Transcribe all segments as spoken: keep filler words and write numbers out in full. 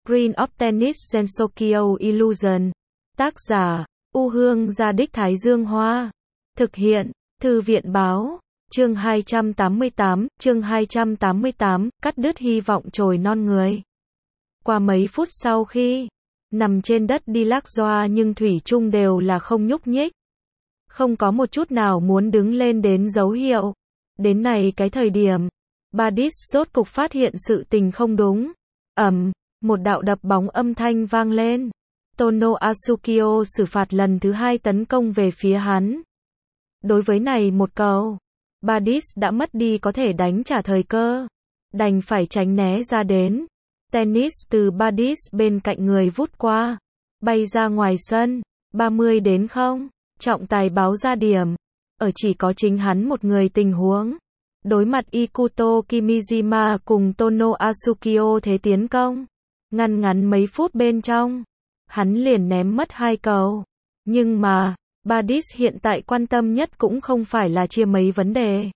Screen of Tennis Gensokyo Illusion. Tác giả, U Hương Gia Đích Thái Dương Hoa. Thực hiện, Thư viện Báo. Chương hai trăm tám mươi tám, chương hai trăm tám mươi tám, cắt đứt hy vọng chồi non người. Qua mấy phút sau khi nằm trên đất đi lắc doa nhưng thủy chung đều là không nhúc nhích. Không có một chút nào muốn đứng lên đến dấu hiệu. Đến này cái thời điểm, Badis rốt cục phát hiện sự tình không đúng. Ầm, một đạo đập bóng âm thanh vang lên. Tono Asukio xử phạt lần thứ hai tấn công về phía hắn. Đối với này một cầu, Badis đã mất đi có thể đánh trả thời cơ, đành phải tránh né ra đến. Tennis từ Badis bên cạnh người vút qua, bay ra ngoài sân, ba mươi đến không, trọng tài báo ra điểm. Ở chỉ có chính hắn một người tình huống. Đối mặt Ikuto Kimijima cùng Tono Asukio thế tiến công. Ngăn ngắn mấy phút bên trong, hắn liền ném mất hai cầu. Nhưng mà, Badis hiện tại quan tâm nhất cũng không phải là chia mấy vấn đề.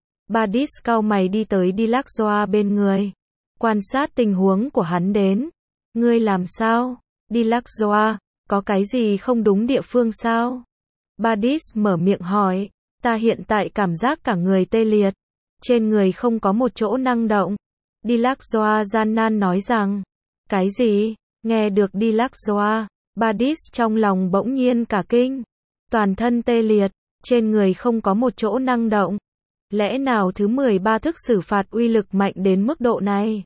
Badis cau mày đi tới Dilakzoa bên người. Quan sát tình huống của hắn đến. Ngươi làm sao? Dilakzoa, có cái gì không đúng địa phương sao? Badis mở miệng hỏi. Ta hiện tại cảm giác cả người tê liệt. Trên người không có một chỗ năng động. Dilakzoa gian nan nói rằng. Cái gì? Nghe được Dilakzoa, Badis trong lòng bỗng nhiên cả kinh. Toàn thân tê liệt, trên người không có một chỗ năng động. Lẽ nào thứ mười ba thức xử phạt uy lực mạnh đến mức độ này?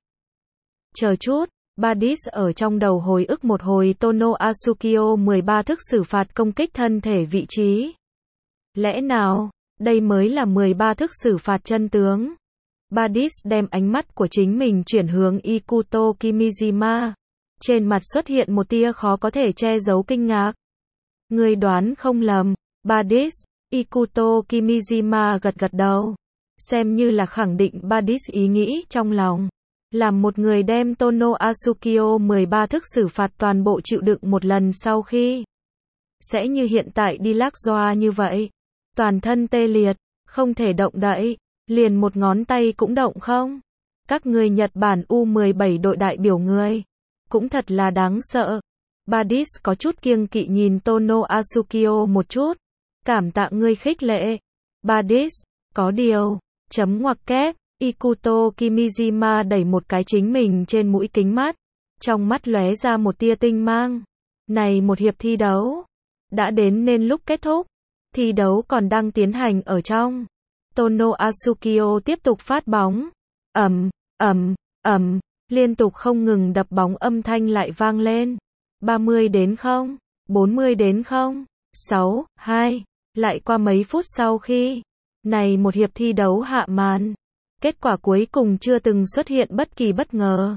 Chờ chút, Badis ở trong đầu hồi ức một hồi Tono Asukio mười ba thức xử phạt công kích thân thể vị trí. Lẽ nào, đây mới là mười ba thức xử phạt chân tướng? Badis đem ánh mắt của chính mình chuyển hướng Ikuto Kimijima. Trên mặt xuất hiện một tia khó có thể che giấu kinh ngạc. Ngươi đoán không lầm, Badis. Ikuto Kimijima gật gật đầu. Xem như là khẳng định Badis ý nghĩ trong lòng. Làm một người đem Tono Asukio mười ba thức xử phạt toàn bộ chịu đựng một lần sau khi. Sẽ như hiện tại Dilakzoa như vậy. Toàn thân tê liệt, không thể động đậy, liền một ngón tay cũng động không. Các người Nhật Bản U mười bảy đội đại biểu người. Cũng thật là đáng sợ. Badis có chút kiêng kỵ nhìn Tono Asukio một chút. Cảm tạ ngươi khích lệ. Badis, có điều, chấm ngoặc kép, Ikuto Kimijima đẩy một cái chính mình trên mũi kính mắt. Trong mắt lóe ra một tia tinh mang. Này một hiệp thi đấu. Đã đến nên lúc kết thúc. Thi đấu còn đang tiến hành ở trong. Tono Asukio tiếp tục phát bóng. Ầm, ầm, ầm, liên tục không ngừng đập bóng âm thanh lại vang lên. ba mươi đến không, bốn mươi đến không, sáu, hai. Lại qua mấy phút sau khi này một hiệp thi đấu hạ màn. Kết quả cuối cùng chưa từng xuất hiện bất kỳ bất ngờ.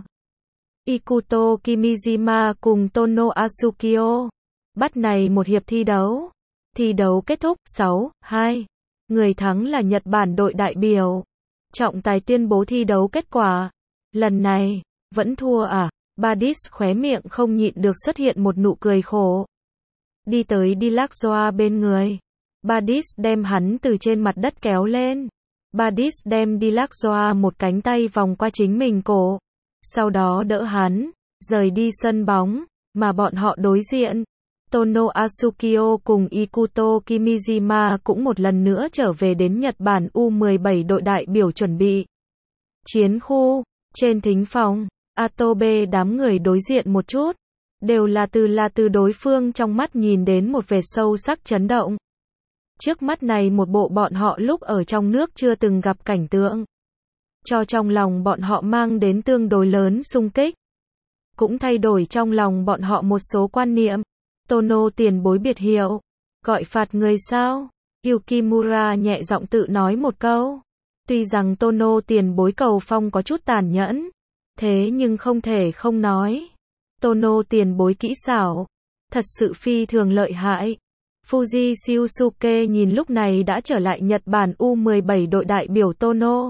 Ikuto Kimijima cùng Tono Asukio bắt này một hiệp thi đấu. Thi đấu kết thúc sáu, hai. Người thắng là Nhật Bản đội đại biểu. Trọng tài tuyên bố thi đấu kết quả. Lần này, vẫn thua à? Badis khóe miệng không nhịn được xuất hiện một nụ cười khổ. Đi tới Dilakzoa bên người. Badis đem hắn từ trên mặt đất kéo lên. Badis đem Dilakzoa một cánh tay vòng qua chính mình cổ. Sau đó đỡ hắn, rời đi sân bóng, mà bọn họ đối diện. Tono Asukio cùng Ikuto Kimijima cũng một lần nữa trở về đến Nhật Bản U mười bảy đội đại biểu chuẩn bị. Chiến khu, trên thính phòng, Atobe đám người đối diện một chút. Đều là từ là từ đối phương trong mắt nhìn đến một vẻ sâu sắc chấn động. Trước mắt này một bộ bọn họ lúc ở trong nước chưa từng gặp cảnh tượng. Cho trong lòng bọn họ mang đến tương đối lớn xung kích. Cũng thay đổi trong lòng bọn họ một số quan niệm. Tono tiền bối biệt hiệu. Gọi phạt người sao? Yukimura nhẹ giọng tự nói một câu. Tuy rằng Tono tiền bối cầu phong có chút tàn nhẫn. Thế nhưng không thể không nói. Tono tiền bối kỹ xảo. Thật sự phi thường lợi hại. Fuji Shiosuke nhìn lúc này đã trở lại Nhật Bản U mười bảy đội đại biểu Tono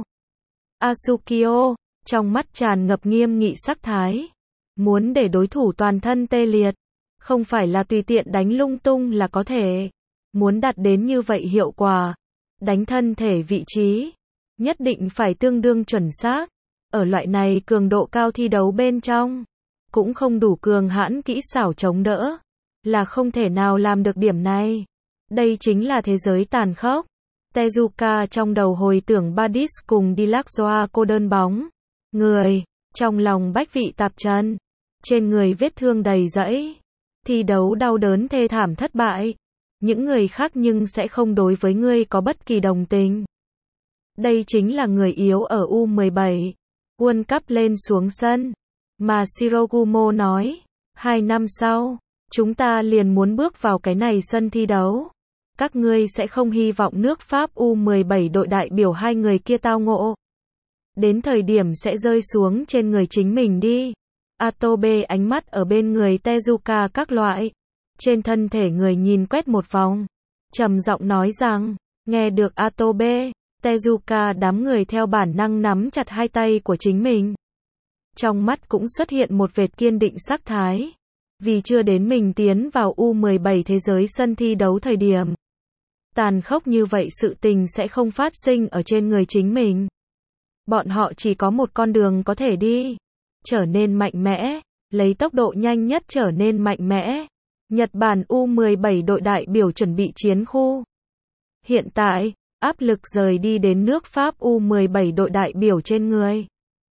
Asukio. Trong mắt tràn ngập nghiêm nghị sắc thái. Muốn để đối thủ toàn thân tê liệt. Không phải là tùy tiện đánh lung tung là có thể. Muốn đạt đến như vậy hiệu quả. Đánh thân thể vị trí. Nhất định phải tương đương chuẩn xác. Ở loại này cường độ cao thi đấu bên trong. cũng không đủ cường hãn kỹ xảo chống đỡ, là không thể nào làm được điểm này. Đây chính là thế giới tàn khốc. Tezuka trong đầu hồi tưởng Badis cùng Dilakzoa cô đơn bóng người, trong lòng bách vị tạp trần, trên người vết thương đầy rẫy, thi đấu đau đớn thê thảm thất bại. Những người khác nhưng sẽ không đối với ngươi có bất kỳ đồng tình. Đây chính là người yếu ở U mười bảy. World Cup lên xuống sân. Mà Shirogumo nói, hai năm sau, chúng ta liền muốn bước vào cái này sân thi đấu. Các ngươi sẽ không hy vọng nước Pháp U mười bảy đội đại biểu hai người kia tao ngộ. Đến thời điểm sẽ rơi xuống trên người chính mình đi. Atobe ánh mắt ở bên người Tezuka các loại. Trên thân thể người nhìn quét một vòng. Trầm giọng nói rằng, nghe được Atobe, Tezuka đám người theo bản năng nắm chặt hai tay của chính mình. Trong mắt cũng xuất hiện một vệt kiên định sắc thái. Vì chưa đến mình tiến vào U mười bảy thế giới sân thi đấu thời điểm. Tàn khốc như vậy sự tình sẽ không phát sinh ở trên người chính mình. Bọn họ chỉ có một con đường có thể đi. Trở nên mạnh mẽ, lấy tốc độ nhanh nhất trở nên mạnh mẽ. Nhật Bản U mười bảy đội đại biểu chuẩn bị chiến khu. Hiện tại, áp lực rời đi đến nước Pháp U mười bảy đội đại biểu trên người.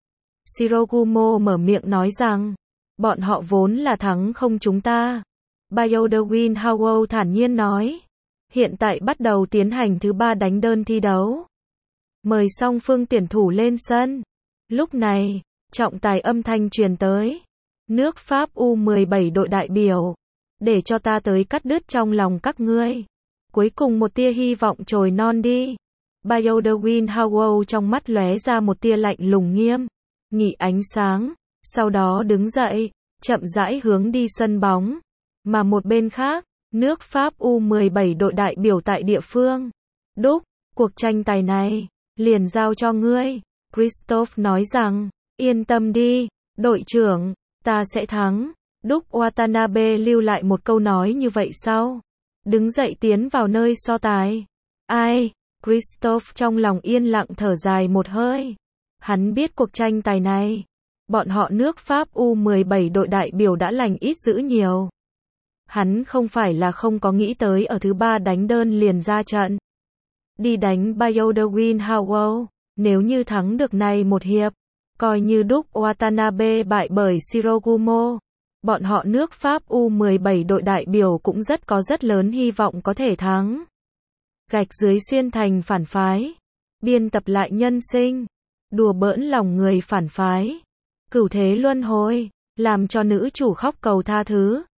Shirogumo mở miệng nói rằng, bọn họ vốn là thắng không chúng ta. Bayodewin Howell thản nhiên nói, hiện tại bắt đầu tiến hành thứ ba đánh đơn thi đấu. Mời song phương tuyển thủ lên sân. Lúc này, trọng tài âm thanh truyền tới. Nước Pháp U mười bảy đội đại biểu. Để cho ta tới cắt đứt trong lòng các ngươi. Cuối cùng một tia hy vọng trồi non đi. Bayodewin Howell trong mắt lóe ra một tia lạnh lùng nghiêm nghị ánh sáng, sau đó đứng dậy, chậm rãi hướng đi sân bóng. Mà một bên khác, nước Pháp U mười bảy đội đại biểu tại địa phương. Đúc, cuộc tranh tài này, liền giao cho ngươi. Christophe nói rằng, yên tâm đi, đội trưởng, ta sẽ thắng. Đúc Watanabe lưu lại một câu nói như vậy sau. Đứng dậy tiến vào nơi so tài. Ai? Christophe trong lòng yên lặng thở dài một hơi. Hắn biết cuộc tranh tài này, bọn họ nước Pháp U mười bảy đội đại biểu đã lành ít dữ nhiều. Hắn không phải là không có nghĩ tới ở thứ ba đánh đơn liền ra trận. Đi đánh Bayodewin Howell, nếu như thắng được này một hiệp, coi như Đúc Watanabe bại bởi Shirogumo. Bọn họ nước Pháp U mười bảy đội đại biểu cũng rất có rất lớn hy vọng có thể thắng. Gạch dưới xuyên thành phản phái. Biên tập lại nhân sinh. Đùa bỡn lòng người phản phái. Cửu thế luân hồi. Làm cho nữ chủ khóc cầu tha thứ.